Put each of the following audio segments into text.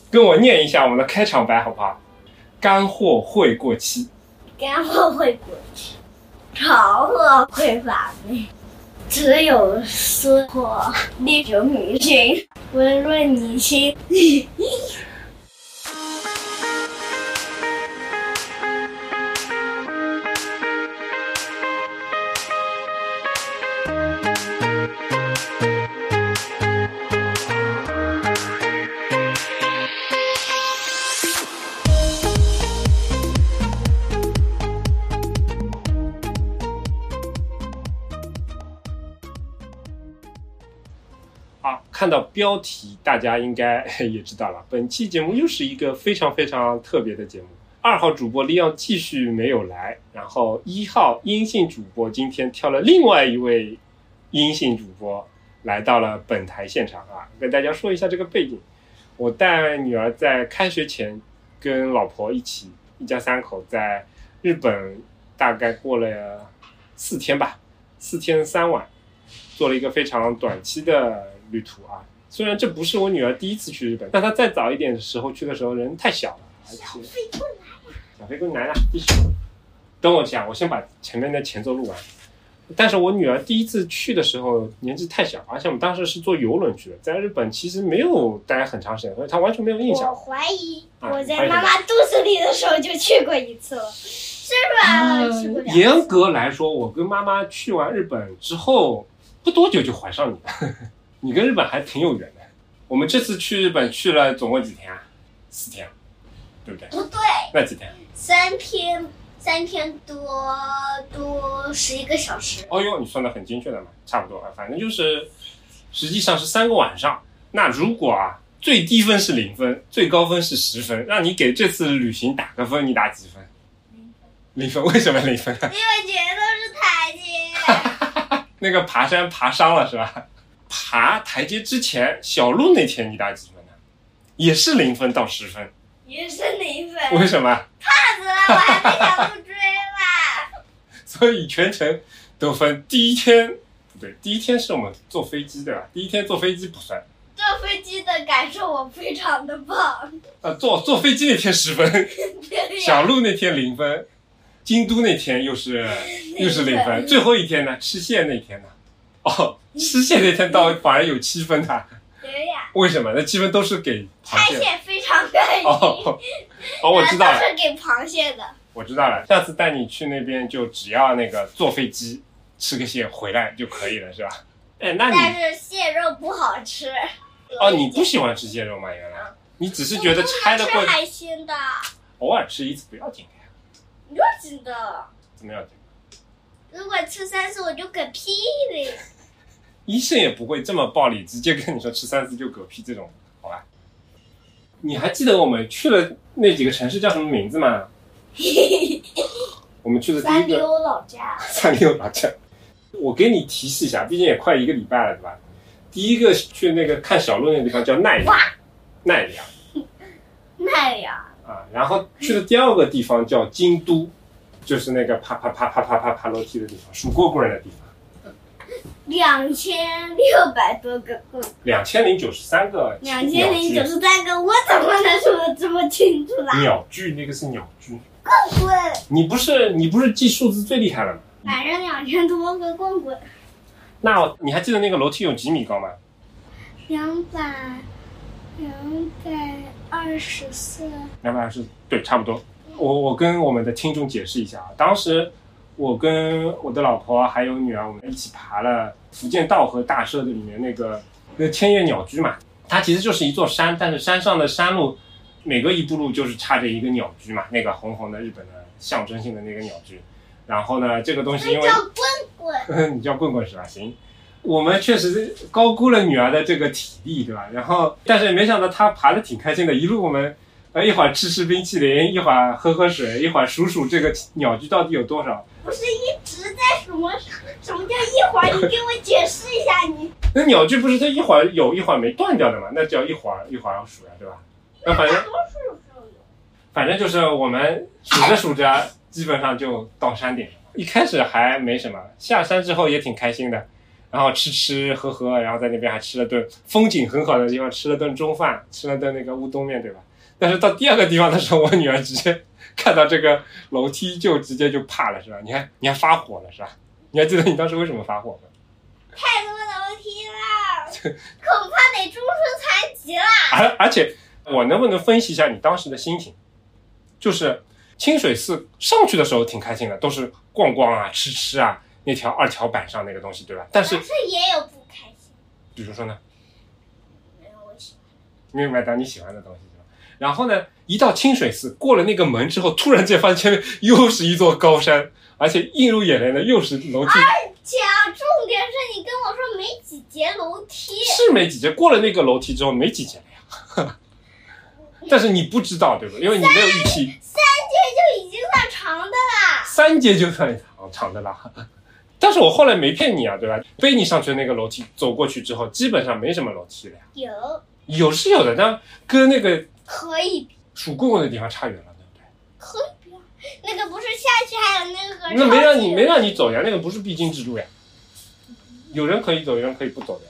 跟我念一下我们的开场白好不好？干货会过期， 干货会过期，潮货会发霉，只有私货历久弥新，温润你心。 看到标题大家应该也知道了，本期节目又是一个非常非常特别的节目。2号主播利昂继续没有来，然后1号阴性主播今天挑了另外一位阴性主播来到了本台现场啊，跟大家说一下这个背景。我带女儿在开学前跟老婆一起，一家3口在日本大概过了4天吧，4天3晚，做了一个非常短期的旅途啊。虽然这不是我女儿第一次去日本，但她再早一点的时候去的时候人太小了，而且小飞棍来了，继续。等我讲，我先把前面的前奏录完。但是我女儿第一次去的时候年纪太小，而且我们当时是坐游轮去的，在日本其实没有待很长时间，所以她完全没有印象。 我怀疑我在妈妈肚子里的时候就去过一次了，是吧？去过2次。 严格来说，我跟妈妈去完日本之后不多久就怀上你了。你跟日本还挺有缘的。我们这次去日本去了总共几天啊？4天，对不对？ 不对， 那几天 ？3天多11个小时。 哦哟，你算得很精确的嘛，差不多啊，反正就是实际上是3个晚上。那如果最低分是0分，最高分是10分，让你给这次旅行打个分，你打几分？0分。为什么0分啊？ 因为全都是台阶。 那个爬山爬伤了是吧？爬台阶之前，小鹿那天你打几分呢？也是0分到10分。 也是0分。 为什么？ 怕死了，我还被小鹿追了。 所以全程得分。第一天不对，第一天是我们坐飞机对吧？第一天坐飞机不算。 坐飞机的感受我非常的棒。 坐飞机那天10分，小鹿那天0分，京都那天又是0分，最后一天呢？吃蟹那天呢？吃蟹那天倒反而有7分的。 对呀。 为什么？那7分都是给螃蟹。 拆蟹非常开心。 我知道了。 都是给螃蟹的。 我知道了，下次带你去那边就只要那个坐飞机吃个蟹回来就可以了，是吧？那你但是蟹肉不好吃。 你不喜欢吃蟹肉吗？原来你只是觉得拆的过吃海鲜的， 偶尔吃一次不要紧的。 要紧的。 怎么要紧？ 如果吃3次我就嗝屁了。 医生也不会这么暴力，直接跟你说吃3次就嗝屁这种，好吧？你还记得我们去了那几个城市叫什么名字吗？我们去的第一个三丽鸥老家。 三丽鸥老家。我给你提示一下，毕竟也快1个礼拜了，对吧？第一个去那个看小鹿那个地方叫奈良。然后去的第2个地方叫京都，就是那个爬楼梯的地方，数过人的地方。 2600多个 2093个。 2093个，我怎么能说得这么清楚啦？ 鸟居，那个是鸟居。 棍棍。 你不是记数字最厉害了吗？ 反正2000多个棍棍。 那你还记得那个楼梯有几米高吗？224，对，差不多。我跟我们的听众解释一下啊，当时我跟我的老婆还有女儿，我们一起爬了福建道和大社的里面那个千叶鸟居嘛。它其实就是一座山，但是山上的山路每隔一步路就是插着一个鸟居嘛，那个红红的日本的象征性的那个鸟居。然后呢，这个东西因为叫棍棍。 你叫棍棍是吧？行，我们确实高估了女儿的这个体力，对吧？然后，但是没想到她爬得挺开心的，一路我们一会儿吃冰淇淋，一会儿喝水，一会儿数这个鸟居到底有多少。 不是一直在什么叫一会儿？你给我解释一下你。 那鸟居不是它一会儿有一会儿没断掉的嘛？那叫一会儿要数呀，对吧？那反正大多数有时候有。 反正就是我们数着基本上就到山顶了。一开始还没什么，下山之后也挺开心的。 然后吃吃喝喝，然后在那边还吃了顿风景很好的地方，吃了顿中饭，吃了顿那个乌冬面，对吧？但是到第二个地方的时候，我女儿直接看到这个楼梯就直接就怕了，是吧？你还发火了，是吧？你还记得你当时为什么发火吗？ 太多楼梯了，恐怕得终身残疾了。 而且我能不能分析一下你当时的心情？就是清水寺上去的时候挺开心的，都是逛逛啊、吃吃啊，那条2条板上那个东西，对吧？但是也有不开心。 比如说呢？ 没有我喜欢的。 没有买到你喜欢的东西，是吧？然后呢，一到清水寺，过了那个门之后，突然间发现前面又是一座高山，而且映入眼帘的又是楼梯。 而且重点是你跟我说没几节楼梯， 是没几节，过了那个楼梯之后没几节了呀。但是你不知道，对吧？因为你没有预期。 3节就已经算长的啦。 3节就算长的啦。但是我后来没骗你啊，对吧？背你上去的那个楼梯走过去之后，基本上没什么楼梯了呀。有是有的，但跟那个可以比数棍棍的地方差远了，对不对？ 可以比啊，那个不是下去还有那个。 那没让你走呀，那个不是必经之路呀。有人可以走，有人可以不走的。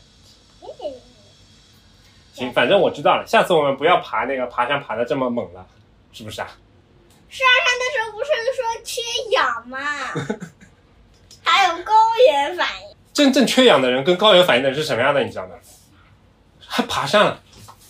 行，反正我知道了，下次我们不要爬那个爬山爬得这么猛了，是不是啊？ 上山的时候不是说缺氧吗？还有高原反应。 真正缺氧的人跟高原反应的人是什么样的，你知道吗？还爬山了，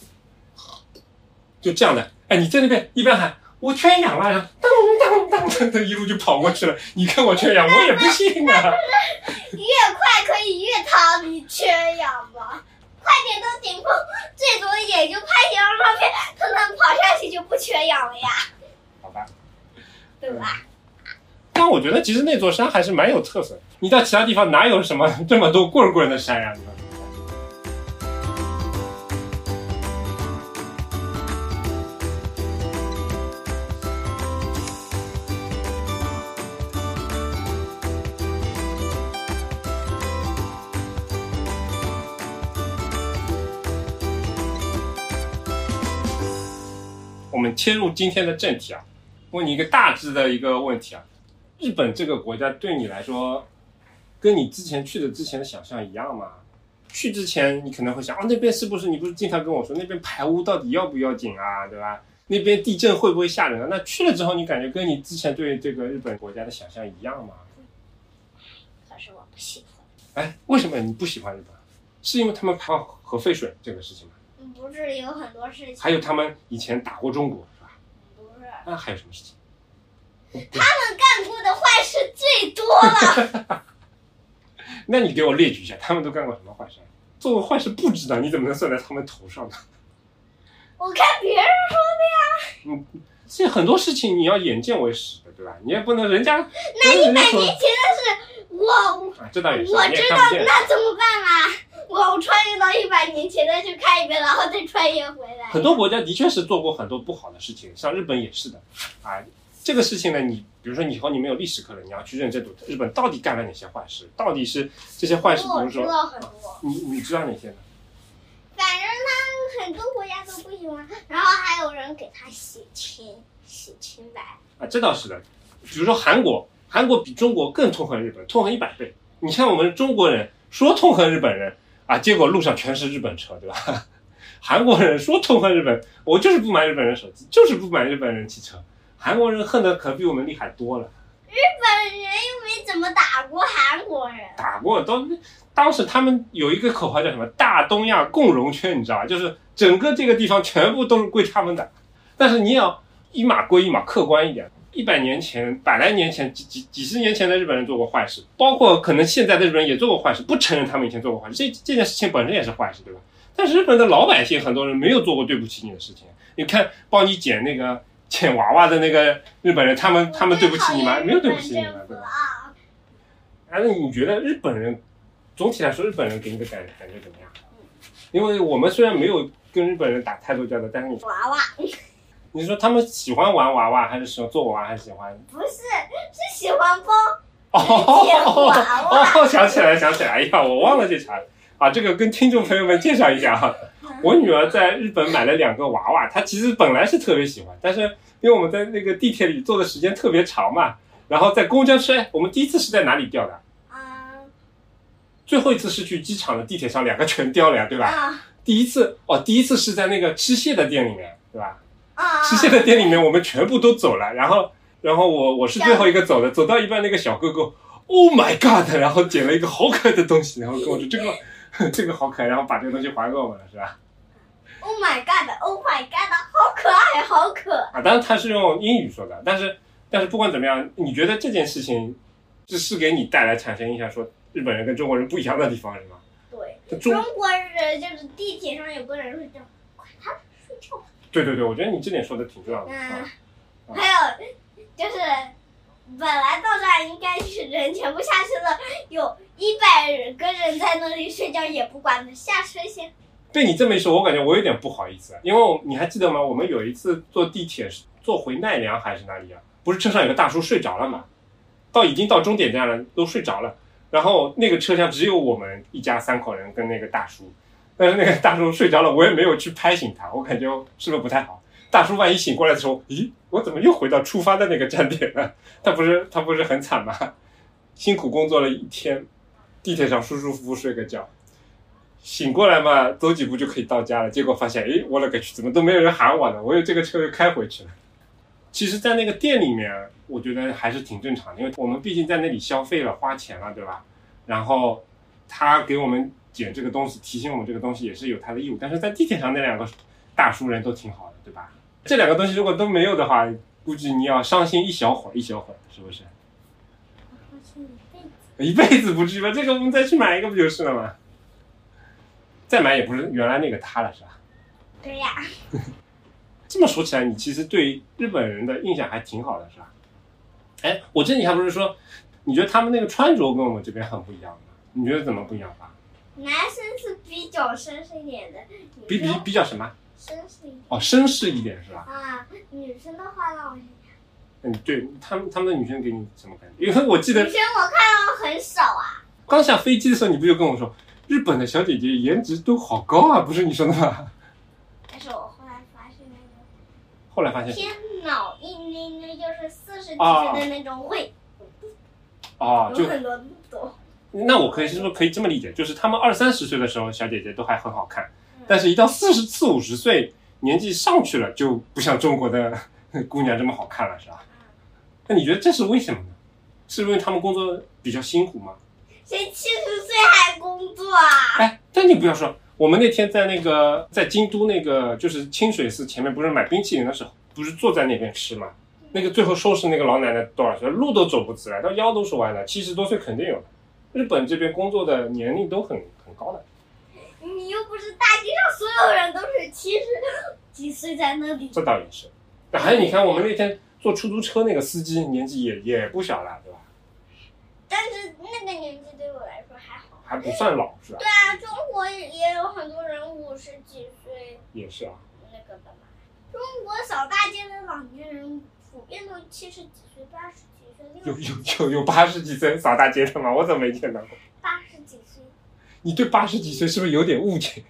就这样的。哎，你在那边一边喊我缺氧了，然后当当当的一路就跑过去了。你看我缺氧，我也不信啊。 越快可以越逃离缺氧吧。快点到顶峰，最多也就拍几张照片，可能跑上去就不缺氧了呀。 好吧， 对吧？ 但我觉得其实那座山还是蛮有特色的。你到其他地方哪有什么这么多棍棍的山呀？你说。我们切入今天的正题啊，问你一个大致的一个问题啊，日本这个国家对你来说，跟你之前的想象一样吗？去之前你可能会想，那边是不是你不是经常跟我说那边排污到底要不要紧啊，对吧？那边地震会不会吓人啊？那去了之后，你感觉跟你之前对这个日本国家的想象一样吗？ 可是我不喜欢。 哎，为什么你不喜欢日本？是因为他们排放核废水这个事情吗？ 不是，有很多事情。 还有他们以前打过中国，是吧？ 不是。 那还有什么事情？ 他们干过的坏事最多了。 那你给我列举一下，他们都干过什么坏事？做过坏事不知道，你怎么能算在他们头上呢？ 我看别人说的呀。 这很多事情你要眼见为实的，对吧？你也不能人家。 那100年前的事，我这倒也是， 我知道，那怎么办啊？我穿越到100年前再去看一遍，然后再穿越回来。 很多国家的确是做过很多不好的事情，像日本也是的啊。这个事情呢，你比如说你以后你没有历史课了，你要去认真读日本到底干了哪些坏事，到底是这些坏事，比如说我知道很多。 你知道哪些呢？ 反正他很多国家都不喜欢，然后还有人给他洗清白啊，这倒是的。比如说韩国比中国更痛恨日本，痛恨100倍。你看我们中国人说痛恨日本人啊，结果路上全是日本车，对吧？韩国人说痛恨日本，我就是不买日本人手机，就是不买日本人汽车。韩国人恨的可比我们厉害多了。 日本人又没怎么打过韩国人。 打过，当时他们有一个口号叫什么"大东亚共荣圈"，你知道吧？就是整个这个地方全部都是归他们的。但是你也要一码归一码，客观一点。100年前、100来年前、几十年前的日本人做过坏事，包括可能现在的日本人也做过坏事，不承认他们以前做过坏事，这件事情本身也是坏事，对吧？但是日本的老百姓很多人没有做过对不起你的事情。你看，帮你捡娃娃的那个日本人，他们对不起你吗？没有对不起你吗？对吧？那你觉得日本人总体来说，日本人给你的感觉怎么样？因为我们虽然没有跟日本人打太多交道，但是娃娃。 你说他们喜欢玩娃娃，还是喜欢做娃娃，还是喜欢？ 不是，是喜欢帮捡娃娃。 想起来，哎呀，我忘了这茬啊！这个跟听众朋友们介绍一下哈。我女儿在日本买了2个娃娃，她其实本来是特别喜欢，但是因为我们在那个地铁里坐的时间特别长嘛，然后在公交车，我们第一次是在哪里掉的？ 最后一次是去机场的地铁上2个全掉了呀，对吧？ 啊第一次是在那个吃蟹的店里面，对吧？ 啊！ 吃蟹的店里面我们全部都走了，然后我是最后一个走的，走到一半那个小哥哥 ，Oh my God！ 然后捡了一个好可爱的东西，然后跟我说这个好可爱，然后把这个东西还给我们了，是吧？ Oh my God！Oh my God！好可爱，好可爱。 当然他是用英语说的，但是不管怎么样，你觉得这件事情是给你带来产生印象，说日本人跟中国人不一样的地方是吗？ 对，中国人就是地铁上有个人睡觉，快他睡觉吧。 对，我觉得你这点说的挺重要的。 还有就是本来到站应该是人全部下去了，有100个人在那里睡觉也不管的，下车先。 被你这么一说，我感觉我有点不好意思，因为你还记得吗？我们有一次坐地铁坐回奈良还是哪里啊？不是车上有个大叔睡着了吗？已经到终点站了，都睡着了。然后那个车厢只有我们一家3口人跟那个大叔，但是那个大叔睡着了，我也没有去拍醒他，我感觉是不是不太好？大叔万一醒过来的时候，咦，我怎么又回到出发的那个站点了？他不是很惨吗？辛苦工作了一天，地铁上舒舒服服睡个觉，醒过来嘛，走几步就可以到家了。结果发现，诶，我勒个去，怎么都没有人喊我呢？我有这个车又开回去了。其实，在那个店里面，我觉得还是挺正常的，因为我们毕竟在那里消费了、花钱了，对吧？然后他给我们捡这个东西，提醒我们这个东西也是有他的义务。但是在地铁上那2个大叔人都挺好的，对吧？这2个东西如果都没有的话，估计你要伤心一小会儿，是不是？一辈子不至于吧？这个我们再去买一个不就是了吗？再买也不是原来那个他了，是吧？ 对呀。 这么说起来，你其实对日本人的印象还挺好的，是吧？哎，我记得你还不是说，你觉得他们那个穿着跟我们这边很不一样吗？你觉得怎么不一样吧？ 男生是比较绅士一点的， 比较什么？ 绅士一点。 绅士一点是吧？ 女生的话让我想想。 对，他们的女生给你什么感觉？因为我记得女生我看到很少啊。 刚下飞机的时候，你不就跟我说，日本的小姐姐颜值都好高啊，不是你说的吗？ 但是我后来发现天脑一拎就是40几岁的那种会，有很多都。 那我是不是可以这么理解，就是他们20-30岁的时候，小姐姐都还很好看，但是一到40-50岁，年纪上去了，就不像中国的姑娘这么好看了，是吧？那你觉得这是为什么呢？是因为他们工作比较辛苦吗？ 谁70岁还工作啊？ 哎，但你不要说，我们那天在京都那个就是清水寺前面，不是买冰淇淋的时候，不是坐在那边吃吗？那个最后收拾那个老奶奶多少岁？路都走不直了，到腰都是歪的，70多岁肯定有的。日本这边工作的年龄都很高的。 你又不是大街上所有人都是70几岁在那里。 这倒也是。还有你看，我们那天坐出租车那个司机年纪也不小了，对吧？ 但是那个年纪对我来说还好， 还不算老，是吧？ 对啊，中国也有很多人50几岁， 也是啊。 那个的嘛。中国扫大街的老年人普遍都70几岁、80几岁。 有80几岁扫大街的吗？我怎么没见到过 ？80几岁。 你对80几岁是不是有点误解？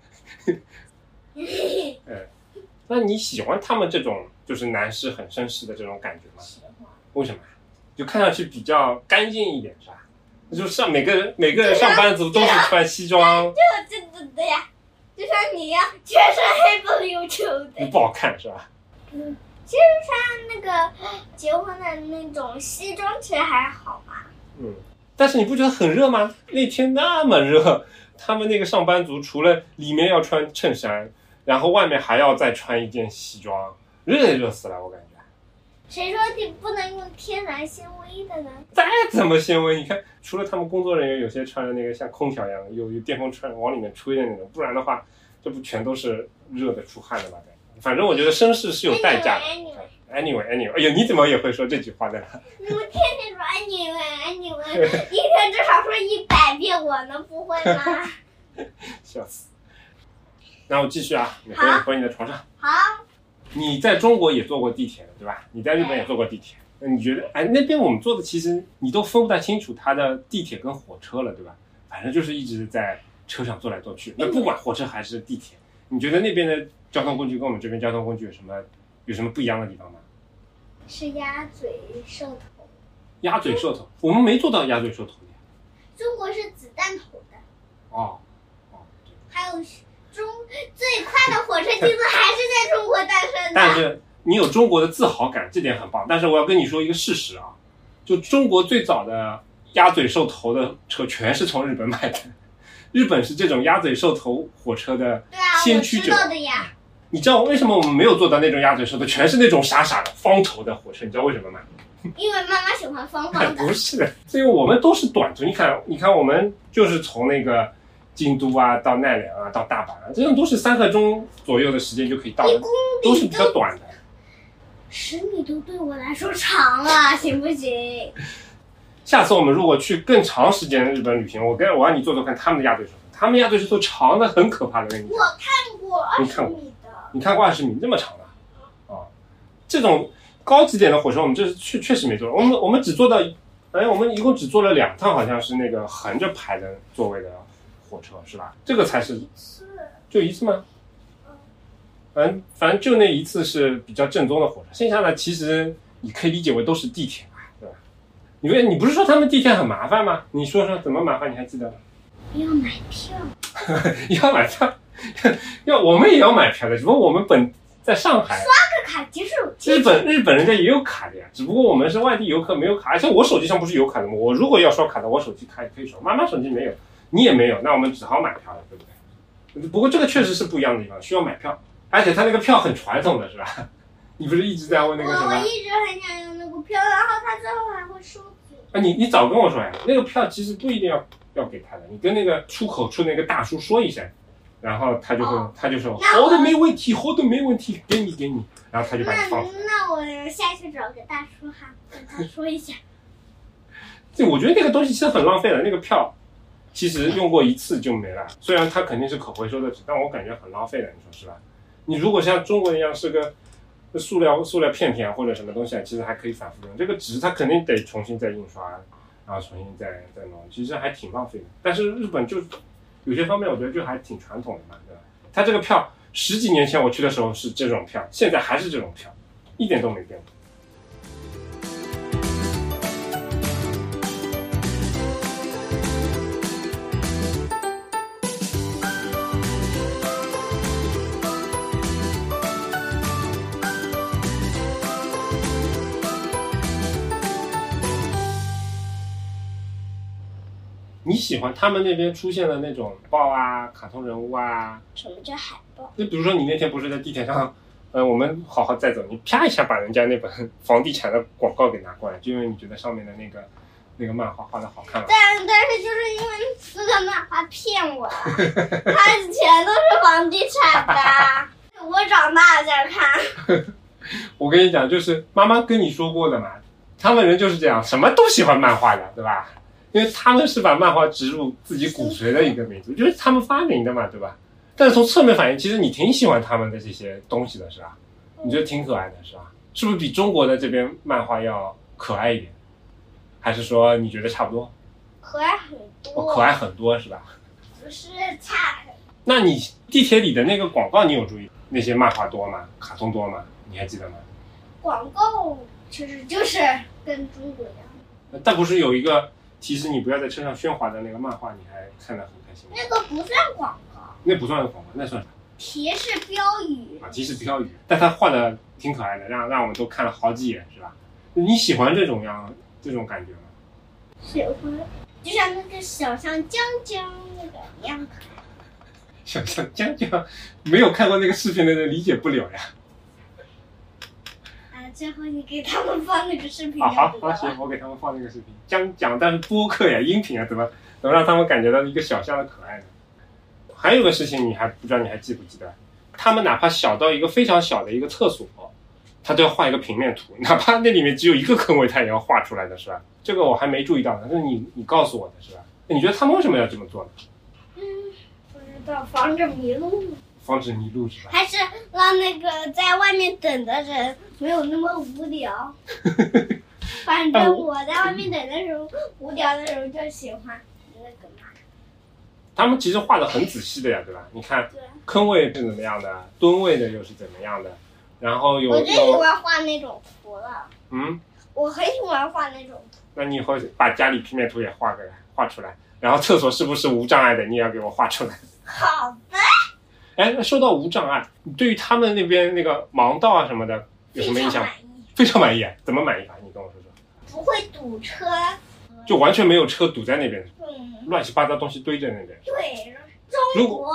那你喜欢他们这种就是男士很绅士的这种感觉吗？为什么？就看上去比较干净一点，是吧？就是每个人上班族都是穿西装， 对呀，就像你一样，全身黑不溜秋的， 不好看，是吧？ 其实穿那个结婚的那种西装其实还好嘛。 但是你不觉得很热吗？那天那么热，他们那个上班族除了里面要穿衬衫，然后外面还要再穿一件西装，热死了，我感觉。 谁说你不能用天然纤维的呢？ 再怎么纤维，你看，除了他们工作人员有些穿的那个像空调一样有电风扇往里面吹的那种，不然的话，这不全都是热的出汗的吗？反正我觉得绅士是有代价的。Anyway， 哎呦，你怎么也会说这句话的？ 我天天说 anyway， 一天至少说100遍，我能不会吗？ 笑死！那我继续啊，你回你的床上。 好。 你在中国也坐过地铁的，对吧？你在日本也坐过地铁，那你觉得，哎，那边我们坐的其实你都分不太清楚它的地铁跟火车了，对吧？反正就是一直在车上坐来坐去。那不管火车还是地铁，你觉得那边的交通工具跟我们这边交通工具有什么不一样的地方吗？ 是鸭嘴兽头。 鸭嘴兽头，我们没坐到鸭嘴兽头呀。 中国是子弹头的。 哦， 还有最快的火车进度还是在中国诞生的。 但是你有中国的自豪感，这点很棒。但是我要跟你说一个事实啊，就中国最早的鸭嘴兽头的车全是从日本买的，日本是这种鸭嘴兽头火车的先驱者。 对啊，我知道的呀。 你知道为什么我们没有做到那种鸭嘴兽的，全是那种傻傻的方头的火车？你知道为什么吗？ 因为妈妈喜欢方方的。 不是的，所以我们都是短途。你看，我们就是从那个京都啊，到奈良啊，到大阪啊，这种都是3个钟左右的时间就可以到的，都是比较短的。 10米都对我来说长了，行不行？ 下次我们如果去更长时间的日本旅行，我让你做做看他们的鸭嘴兽，他们鸭嘴兽都长的很可怕的，跟你我看过20米的。 你看过20米这么长的啊？这种高级点的火车，我们这是确实没坐。我们只坐到，我们一共只坐了2趟，好像是那个横着排的座位的火车，是吧？这个才是就一次吗？反正就那一次是比较正宗的火车，剩下的其实你可以理解为都是地铁，对吧？你不是说他们地铁很麻烦吗？你说说怎么麻烦？你还记得吗？ 要买票。 要买票，我们也要买票的，只不过我们在上海。 刷个卡结束。 日本人家也有卡的呀，只不过我们是外地游客没有卡，而且我手机上不是有卡的吗？我如果要刷卡的，我手机卡也可以刷。妈妈手机没有，你也没有，那我们只好买票了，对不对？不过这个确实是不一样的地方，需要买票，而且他那个票很传统的是吧？你不是一直在问那个什么？ 我一直很想用那个票，然后他最后还会收走。 你早跟我说呀，那个票其实不一定要给他的，你跟那个出口处那个大叔说一声，然后他就说好的没问题，给你，然后他就把你放。 那我下去找个大叔哈，跟他说一下。 对，我觉得那个东西其实很浪费的，那个票其实用过一次就没了，虽然它肯定是可回收的纸，但我感觉很浪费的，你说是吧？你如果像中国一样是个塑料片或者什么东西，其实还可以反复用。这个纸它肯定得重新再印刷，然后重新再弄，其实还挺浪费的。但是日本就有些方面我觉得就还挺传统的嘛，对吧？它这个票10几年前我去的时候是这种票，现在还是这种票，一点都没变过。你喜欢他们那边出现的那种报啊、卡通人物啊？ 什么叫海报？ 就比如说你那天不是在地铁上，我们好好再走，你啪一下把人家那本房地产的广告给拿过来，就因为你觉得上面的那个漫画画的好看了。 但是就是因为那个漫画骗我了，它以前都是房地产的，我长大了再看。 我跟你讲，就是妈妈跟你说过的嘛，他们人就是这样，什么都喜欢漫画的，对吧？因为他们是把漫画植入自己骨髓的一个民族，就是他们发明的嘛，对吧？但是从侧面反映，其实你挺喜欢他们的这些东西的，是吧？你觉得挺可爱的，是吧？是不是比中国的这边漫画要可爱一点？还是说你觉得差不多？ 可爱很多。 可爱很多是吧？ 不是差很多。 那你地铁里的那个广告，你有注意那些漫画多吗？卡通多吗？你还记得吗？ 广告其实就是跟中国一样。 但不是有一个提示你不要在车上喧哗的那个漫画，你还看得很开心吗？ 那个不算广告。 那不算广告，那算啥？ 提示标语啊，提示标语，但他画的挺可爱的，让我们都看了好几眼，是吧？你喜欢这种感觉吗？ 喜欢，就像那个小象江江那个一样可爱。 小象江江，没有看过那个视频的人理解不了呀。 最后你给他们放那个视频。 好，行，我给他们放那个视频。讲但是播客呀，音频啊，怎么让他们感觉到一个小象的可爱呢？还有个事情，你还不知道，你还记不记得？他们哪怕小到一个非常小的一个厕所，他都要画一个平面图，哪怕那里面只有一个坑位，他也要画出来的，是吧？这个我还没注意到呢，这是你告诉我的，是吧？你觉得他们为什么要这么做呢？ 不知道，防止迷路。 防止迷路是吧？ 还是让那个在外面等的人没有那么无聊。反正我在外面等的时候，无聊的时候就喜欢那个嘛。 他们其实画的很仔细的呀，对吧？你看坑位是怎么样的，吨位的又是怎么样的，然后我最喜欢画那种图了。 嗯， 我很喜欢画那种图。 那你以后把家里平面图也画个画出来。然后厕所是不是无障碍的，你也要给我画出来。 好的。 哎，那说到无障碍，你对于他们那边那个盲道啊什么的有什么印象？非常满意。怎么满意法？你跟我说说。 不会堵车， 就完全没有车堵在那边，乱七八糟东西堆在那边。 对，中国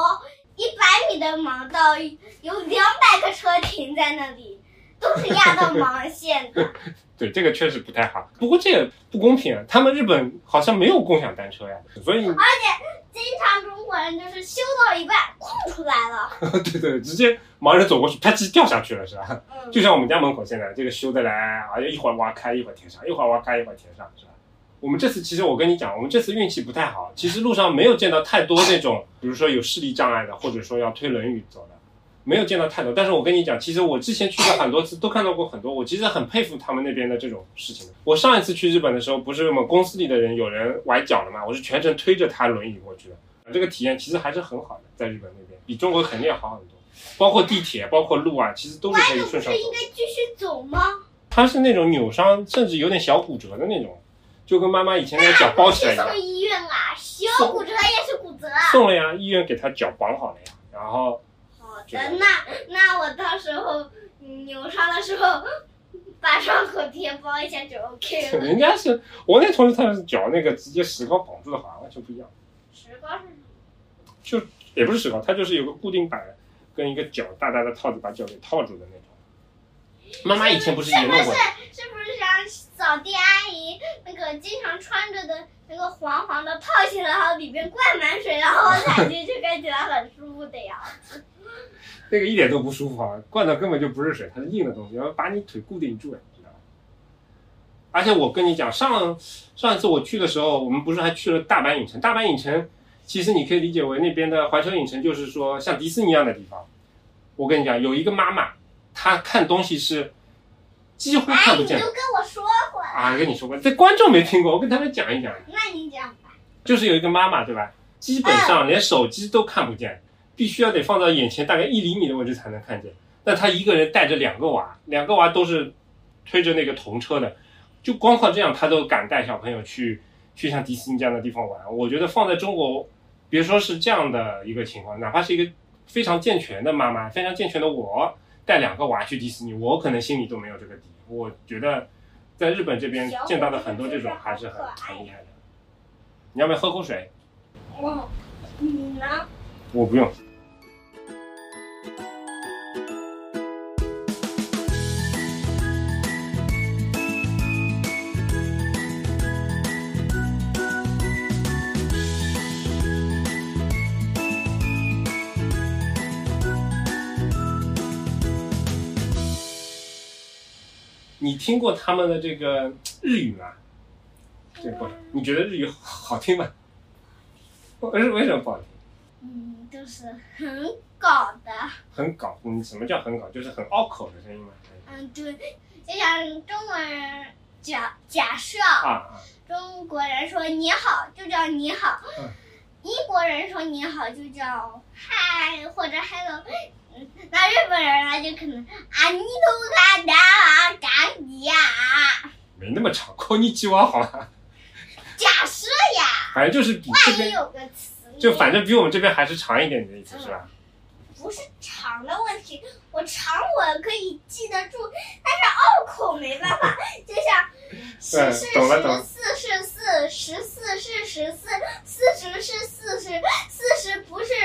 100米的盲道有200个车停在那里，都是压到盲线的。 对，这个确实不太好。不过这也不公平啊，他们日本好像没有共享单车呀，所以而且经常中国人就是修到一半空出来了。 对对，直接盲人走过去，啪叽掉下去了，是吧？就像我们家门口现在这个修的来，而且一会儿挖开，一会儿填上，一会儿挖开，一会儿填上，是吧？我们这次其实我跟你讲，我们这次运气不太好，其实路上没有见到太多那种，比如说有视力障碍的，或者说要推轮椅走的，没有见到太多。但是我跟你讲，其实我之前去过很多次，都看到过很多，我其实很佩服他们那边的这种事情。我上一次去日本的时候，不是我们公司里的人有人崴脚了嘛，我是全程推着他轮椅过去的，这个体验其实还是很好的，在日本那边比中国肯定要好很多。包括地铁，包括路啊，其实都是可以顺上走。 不是应该继续走吗？ 他是那种扭伤，甚至有点小骨折的那种。就跟妈妈以前那个脚包起来一样。 送医院啊，小骨折也是骨折啊。 送了呀，医院给他脚绑好了呀，然后。 好的，那我到时候扭伤的时候，把伤口贴包一下就 OK 了。 人家是我那同事，他是脚那个直接石膏绑住的，好像完全不一样。 石膏是什么？ 就也不是石膏，它就是有个固定板，跟一个脚大大的套子把脚给套住的那种。妈妈以前不是也弄过？ 是不是像扫地阿姨那个经常穿着的那个黄黄的套起来，然后里边灌满水，然后踩进去，看起来很舒服的样子？ 那个一点都不舒服啊！灌的根本就不是水，它是硬的东西，要把你腿固定住，你知道吧？而且我跟你讲，上一次我去的时候，我们不是还去了大阪影城？大阪影城其实你可以理解为那边的环球影城，就是说像迪士尼一样的地方。我跟你讲，有一个妈妈，她看东西是几乎看不见的。 你都跟我说过啊，跟你说过，这观众没听过，我跟他们讲一讲。 那你讲吧。 就是有一个妈妈，对吧？基本上连手机都看不见，必须要得放到眼前大概1厘米的位置才能看见。但她一个人带着2个娃，2个娃都是推着那个童车的，就光靠这样，她都敢带小朋友去像迪士尼这样的地方玩。我觉得放在中国，别说是这样的一个情况，哪怕是一个非常健全的妈妈，非常健全的我带2个娃去迪士尼，我可能心里都没有这个底。我觉得在日本这边见到的很多这种还是很厉害的。你要不要喝口水？ 你呢？ 我不用。你听过他们的这个日语吗？这个你觉得日语好听吗？为什么不好听？ 就是很搞的。 很搞，什么叫很搞？就是很拗口的声音吗？ 对，就像中国人假设中国人说你好就叫你好，英国人说你好就叫嗨或者 hello。那日本人呢就可能啊你都干的啊干你呀， 没那么长，こんにちは好吧？ 假设呀， 反正就是比这边万一有个词， 就反正比我们这边还是长一点的意思，是吧？ 不是长的问题，我可以记得住，但是拗口没办法，就像14是14是4，14是14，40是40，40不是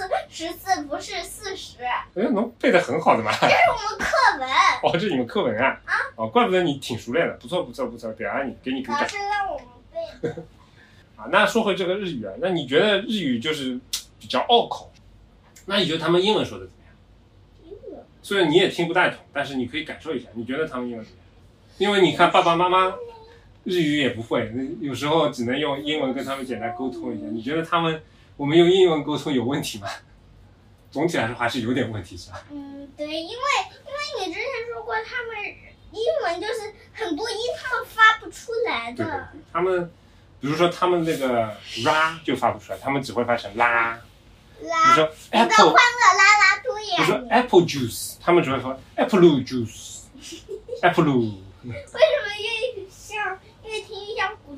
14，14不是40。 能背得很好的嘛。 这是我们课文。 哦，这是你们课文啊？哦，怪不得你挺熟练的，不错，等下给你鼓掌。 老师让我们背的。 那说回这个日语啊，那你觉得日语就是比较拗口？那你觉得他们英文说的怎么样？英文虽然你也听不太懂，但是你可以感受一下，你觉得他们英文怎么样？因为你看爸爸妈妈日语也不会，有时候只能用英文跟他们简单沟通一下。你觉得我们用英文沟通有问题吗？总体来说还是有点问题，是吧？ 对，因为你之前说过，他们英文就是很多音他们发不出来的。 对，他们比如说他们那个 ra 就发不出来，他们只会发成拉。比如说 apple， 欢乐啦啦嘟呀。 比如说 apple juice， 他们只会说 apple juice，apple。为什么越听越像咕噜？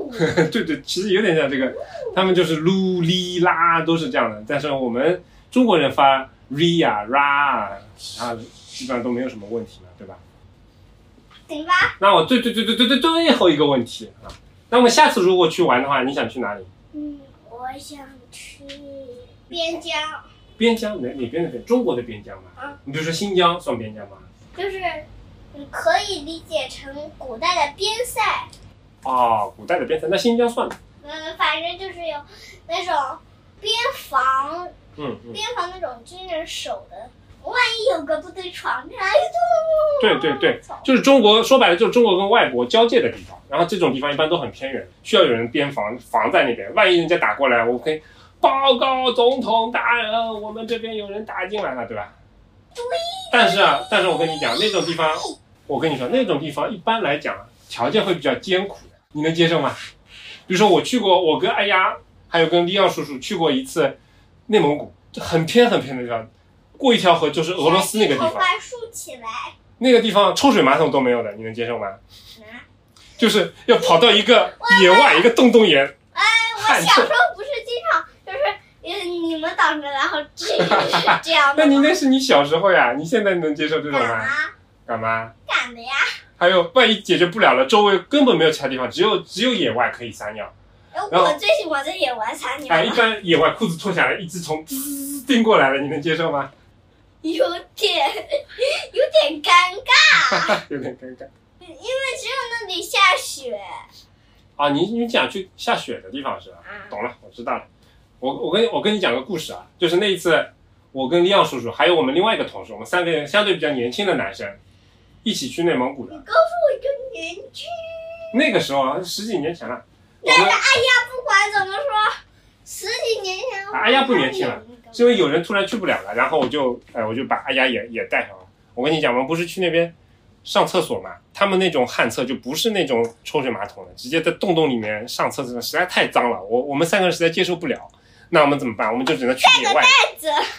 对对，其实有点像这个，他们就是噜哩啦都是这样的，但是我们中国人发 ri 啊 ra 啊，基本上都没有什么问题了，对吧？ 行吧。 那我最后一个问题啊，那我们下次如果去玩的话，你想去哪里？ 我想去边疆。 边疆哪边的边？中国的边疆嘛。你比如说新疆算边疆吗？ 就是你可以理解成古代的边塞。 哦，古代的边塞，那新疆算吗？ 反正就是有那种边防，边防那种军人守的，万一有个部队闯进来， 对，就是中国，说白了就是中国跟外国交界的地方，然后这种地方一般都很偏远，需要有人边防在那边，万一人家打过来，我可以报告总统大人，我们这边有人打进来了，对吧？ 对。 但是我跟你讲，那种地方，我跟你说，那种地方一般来讲条件会比较艰苦的，你能接受吗？比如说我去过，我跟哎呀，还有跟利昂叔叔去过一次内蒙古，就很偏的地方，过一条河就是俄罗斯那个地方。头发竖起来。 那个地方抽水马桶都没有的，你能接受吗？就是要跑到一个野外一个洞眼。 我小时候不是经常就是你们挡着，然后这样的。 那你那是你小时候呀，你现在能接受这种吗？干嘛？ 敢的呀。 还有万一解决不了了，周围根本没有其他地方，只有野外可以撒尿。 我最喜欢在野外撒尿。 一般野外裤子脱下来，一只虫滋叮过来了，你能接受吗？ 有点尴尬。 有点尴尬。 因为只有那里下雪。 你想去下雪的地方是吧？懂了，我知道了。我跟你讲个故事啊，就是那一次我跟利昂叔叔还有我们另外一个同事，我们3个人相对比较年轻的男生一起去内蒙古的。 你告诉我一个年纪。 那个时候10几年前了。 但是哎呀，不管怎么说，10几年前。 哎呀不年轻了，是因为有人突然去不了了，然后我就把哎呀也带上了。我跟你讲，我们不是去那边上厕所嘛，他们那种旱厕就不是那种抽水马桶的，直接在洞里面上厕所，实在太脏了，我们3个人实在接受不了。那我们怎么办？我们就只能去野外。 带个袋子，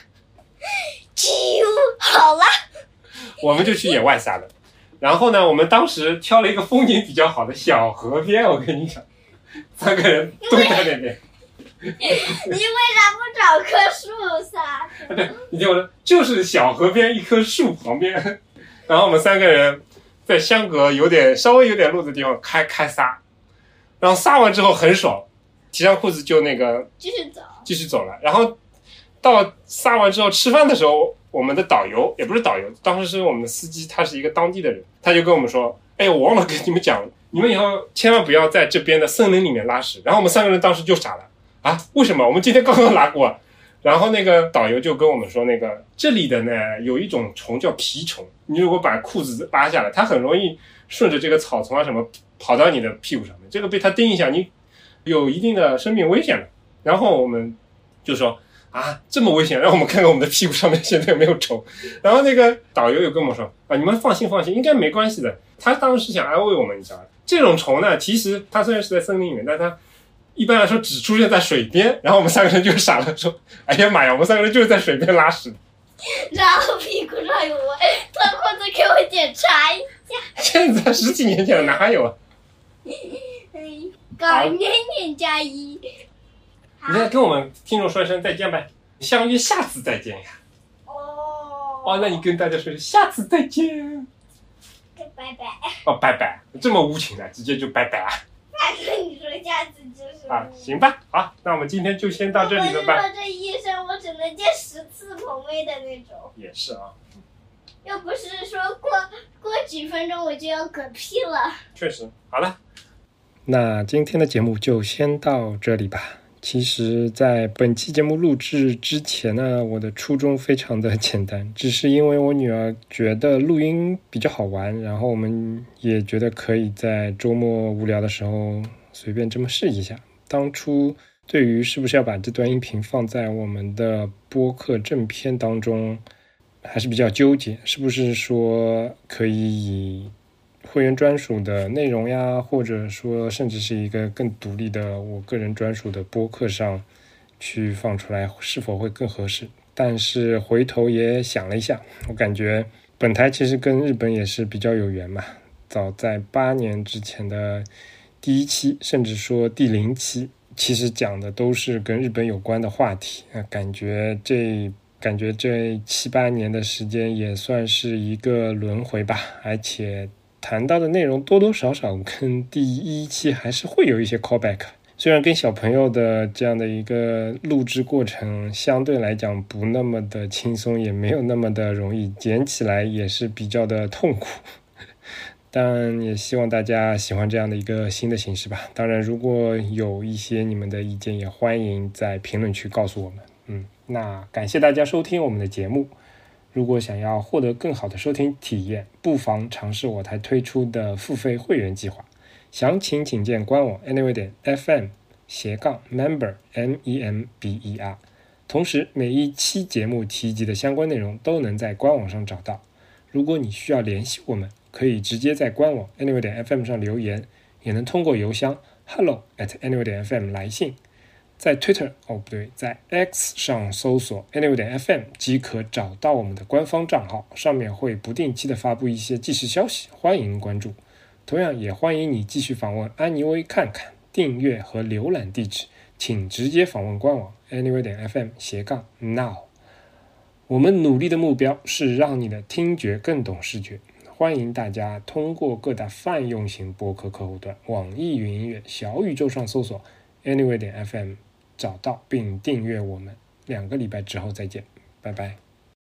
好了。 我们就去野外撒的。然后呢，我们当时挑了一个风景比较好的小河边，我跟你讲，3个人都在那边。 你为啥不找棵树撒？ 对，你听我说，就是小河边一棵树旁边，然后我们3个人在相隔稍微有点路的地方开撒，然后撒完之后很爽，提上裤子就继续走了。然后到撒完之后吃饭的时候，我们的导游也不是导游，当时是我们的司机，他是一个当地的人，他就跟我们说，我忘了跟你们讲，你们以后千万不要在这边的森林里面拉屎。然后我们3个人当时就傻了啊，为什么？我们今天刚刚拉过。然后那个导游就跟我们说，这里的呢有一种虫叫蜱虫，你如果把裤子拉下来，它很容易顺着这个草丛啊什么跑到你的屁股上面，这个被它叮一下，你有一定的生命危险了。然后我们就说这么危险，让我们看看我们的屁股上面现在有没有虫。然后那个导游又跟我们说你们放心，应该没关系的。他当时是想安慰我们，你知道吗？这种虫呢，其实它虽然是在森林里面，但它一般来说只出现在水边。然后我们3个人就傻了，说哎呀妈呀，我们3个人就是在水边拉屎。 然后屁股上有我，脱裤子给我检查一下。 现在10几年前了，哪有啊？ 刚年加1。 你再跟我们听众说一声再见呗，相约下次再见呀。那你跟大家说下次再见。 拜拜。 拜拜，这么无情的，直接就拜拜啊。 反正你说下次就是行吧，好，那我们今天就先到这里了吧。 我这一生我只能见10次朋妹的那种。 也是啊。 又不是说过几分钟我就要嗝屁了。 确实，好了。那今天的节目就先到这里吧。其实在本期节目录制之前呢，我的初衷非常的简单，只是因为我女儿觉得录音比较好玩，然后我们也觉得可以在周末无聊的时候随便这么试一下。当初对于是不是要把这段音频放在我们的播客正片当中还是比较纠结，是不是说可以以会员专属的内容呀，或者说甚至是一个更独立的我个人专属的播客上去放出来，是否会更合适？但是回头也想了一下，我感觉本台其实跟日本也是比较有缘嘛，早在8年之前的第1期甚至说第0期，其实讲的都是跟日本有关的话题。感觉这7-8年的时间也算是一个轮回吧，而且谈到的内容多多少少跟第1期还是会有一些 callback。虽然跟小朋友的这样的一个录制过程相对来讲不那么的轻松，也没有那么的容易，剪起来也是比较的痛苦，但也希望大家喜欢这样的一个新的形式吧。当然如果有一些你们的意见，也欢迎在评论区告诉我们。那感谢大家收听我们的节目，如果想要获得更好的收听体验，不妨尝试我台推出的付费会员计划，详情请见官网 anyway.fm/member MEMBER。 同时每一期节目提及的相关内容都能在官网上找到。如果你需要联系我们，可以直接在官网 anyway.fm 上留言，也能通过邮箱 hello@anyway.fm 来信。在 Twitter 在 X 上搜索 anyway.fm 即可找到我们的官方账号，上面会不定期的发布一些即时消息，欢迎关注。同样也欢迎你继续访问安妮微看看，订阅和浏览地址请直接访问官网 anyway.fm/now。 我们努力的目标是让你的听觉更懂视觉，欢迎大家通过各大泛用型播客客户端、网易云音乐、小宇宙上搜索 anyway.fm 找到并订阅我们。2个礼拜之后再见，拜拜。